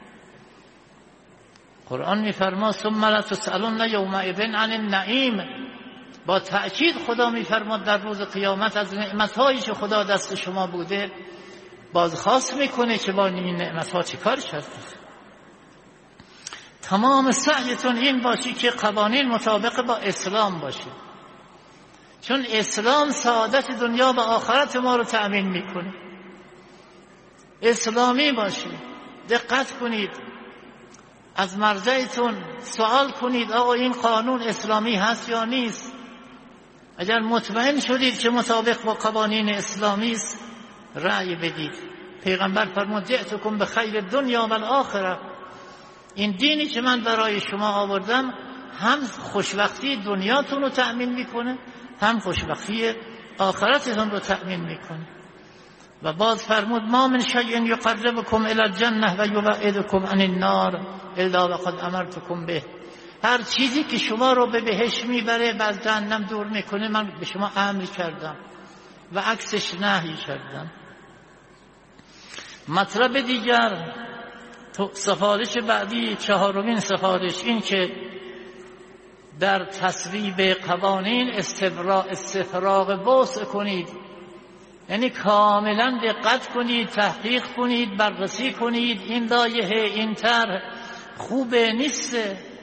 قرآن میفرما ثم لتسألن یومئذ عن النعیم. با تأکید خدا میفرماد در روز قیامت از نعمتهایی که خدا دست شما بوده بازخواست میکنه که با این نعمتها چی کار کردید. تمام سعیتون این باشی که قوانین مطابق با اسلام باشه، چون اسلام سعادت دنیا و آخرت ما رو تأمین میکنه. اسلامی باشید. دقت کنید، از مرجعتون سوال کنید آقا این قانون اسلامی هست یا نیست. اگر مطمئن شدید که مطابق با قوانین اسلامی است رأی بدید. پیغمبر فرمود جئتکم بخیر دنیا و الاخره. این دینی که من برای شما آوردم هم خوشبختی دنیاتون رو تأمین میکنه، هم خوشبختی آخرتتون رو تأمین میکنه. و باز فرمود ما من شیء یقربکم الی الجنه و یبعدکم عن النار الا وقد امرتکم به. هر چیزی که شما رو به بهشت میبره و از جهنم دور میکنه من به شما امر کردم و عکسش نهی کردم. مطلب دیگر، سفارش بعدی، چهارمین سفارش، این که در تصویب قوانین استفراغ استفراغ وسع کنید. یعنی کاملا دقت کنید، تحقیق کنید، بررسی کنید. این لایحه، این طرح خوبه نیست.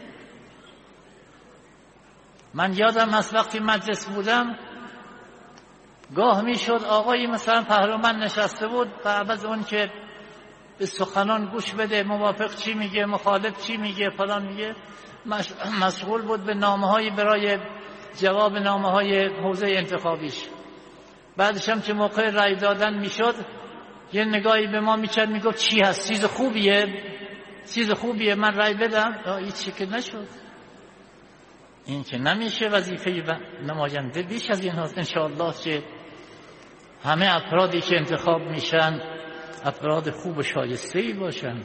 من یادم از وقتی مجلس بودم گاه میشد آقایی مثلا پهلوان نشسته بود و عوض اون که به سخنان گوش بده، موافق چی میگه، مخالف چی میگه، فلان میگه، مشغول بود به نامه‌های برای جواب نامه‌های حوزه انتخابیش. بعدش هم که موقع رأی دادن میشد یه نگاهی به ما میکرد، میگفت چی هست، چیز خوبیه، چیز خوبیه من رأی بدم. هیچ چی که نشد. این که نمیشه. وظیفه نماینده بیش از این هست. انشاءالله که همه افرادی که انتخاب میشن افراد خوب و شایسته‌ای باشن.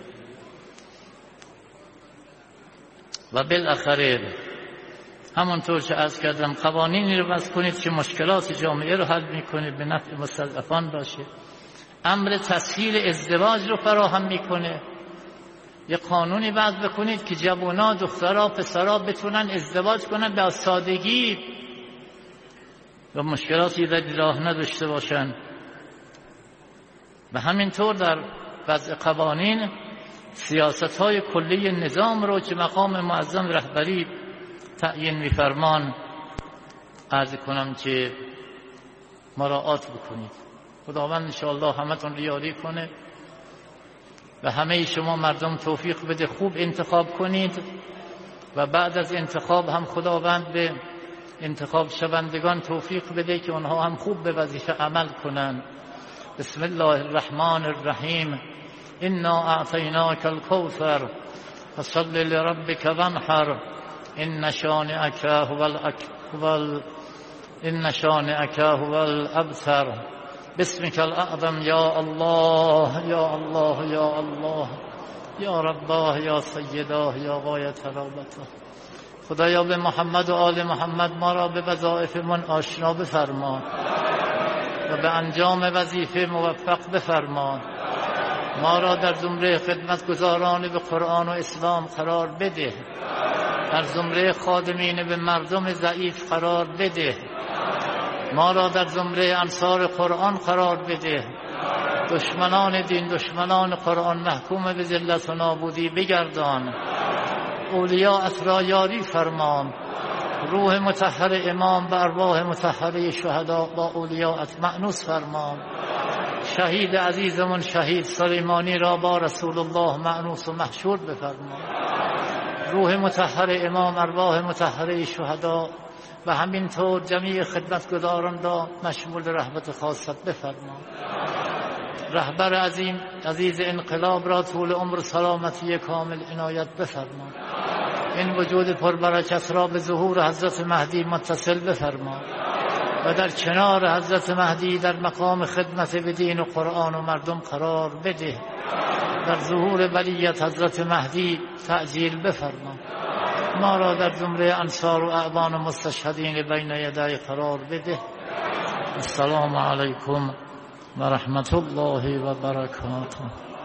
و بالاخره همونطور که عرض کردم قوانینی رو وضع کنید که مشکلات جامعه رو حل میکنه، به نفع مستضعفان باشه. امر تسهیل ازدواج رو فراهم میکنه. یه قانونی وضع بکنید که جوونا، دخترها، پسرها بتونن ازدواج کنن به سادگی و مشکلاتی در راه نداشته باشن. و همینطور در وضع قوانین سیاست‌های کلی نظام رو که مقام معظم رهبری تعیین می‌فرمان عرض کنم که مراعات بکنید. خداوند انشاءالله همتون یاری کنه و همه شما مردم توفیق بده خوب انتخاب کنید و بعد از انتخاب هم خداوند به انتخاب شوندگان توفیق بده که اونها هم خوب به وظیفه عمل کنند. بسم الله الرحمن الرحیم. انا اعطیناک الکوثر فصل لربک وانحر ان شانئک هو الاکبر ان شانئک هو الابتر. بسمك الاعظم یا الله یا الله یا الله یا رباه یا سیداه یا غایت رغبته. خدایا به محمد و آل محمد ما را به وظایفمون آشنا بفرما و به انجام وظیفه موفق بفرما. ما را در زمره خدمتگزاران به قرآن و اسلام قرار بده. در زمره خادمین به مردم ضعیف قرار بده. ما را در زمره انصار قرآن قرار بده. دشمنان دین، دشمنان قرآن محکوم به ذلت و نابودی بگردان. اولیاءت را یاری فرما. روح مطهر امام و ارواح مطهره شهدا با اولیاءت مأنوس فرما. شهید عزیزمون شهید سلیمانی را با رسول الله مأنوس و محشور بفرما. روح مطهر امام، ارواح مطهره شهدا و همینطور جمیع خدمتگزاران را مشمول رحمت خاصت بفرما. رهبر عظیم عزیز انقلاب را طول عمر سلامتی کامل عنایت بفرما. این وجود پربرکت را به ظهور حضرت مهدی متصل بفرما و در کنار حضرت مهدی در مقام خدمت به دین و قرآن و مردم قرار بده. در ظهور ولیت حضرت مهدی تعجیل بفرما. ما را در زمره انصار و اعوان و مستشهدین بین یدای قرار بده. السلام علیکم و رحمت الله و برکاته.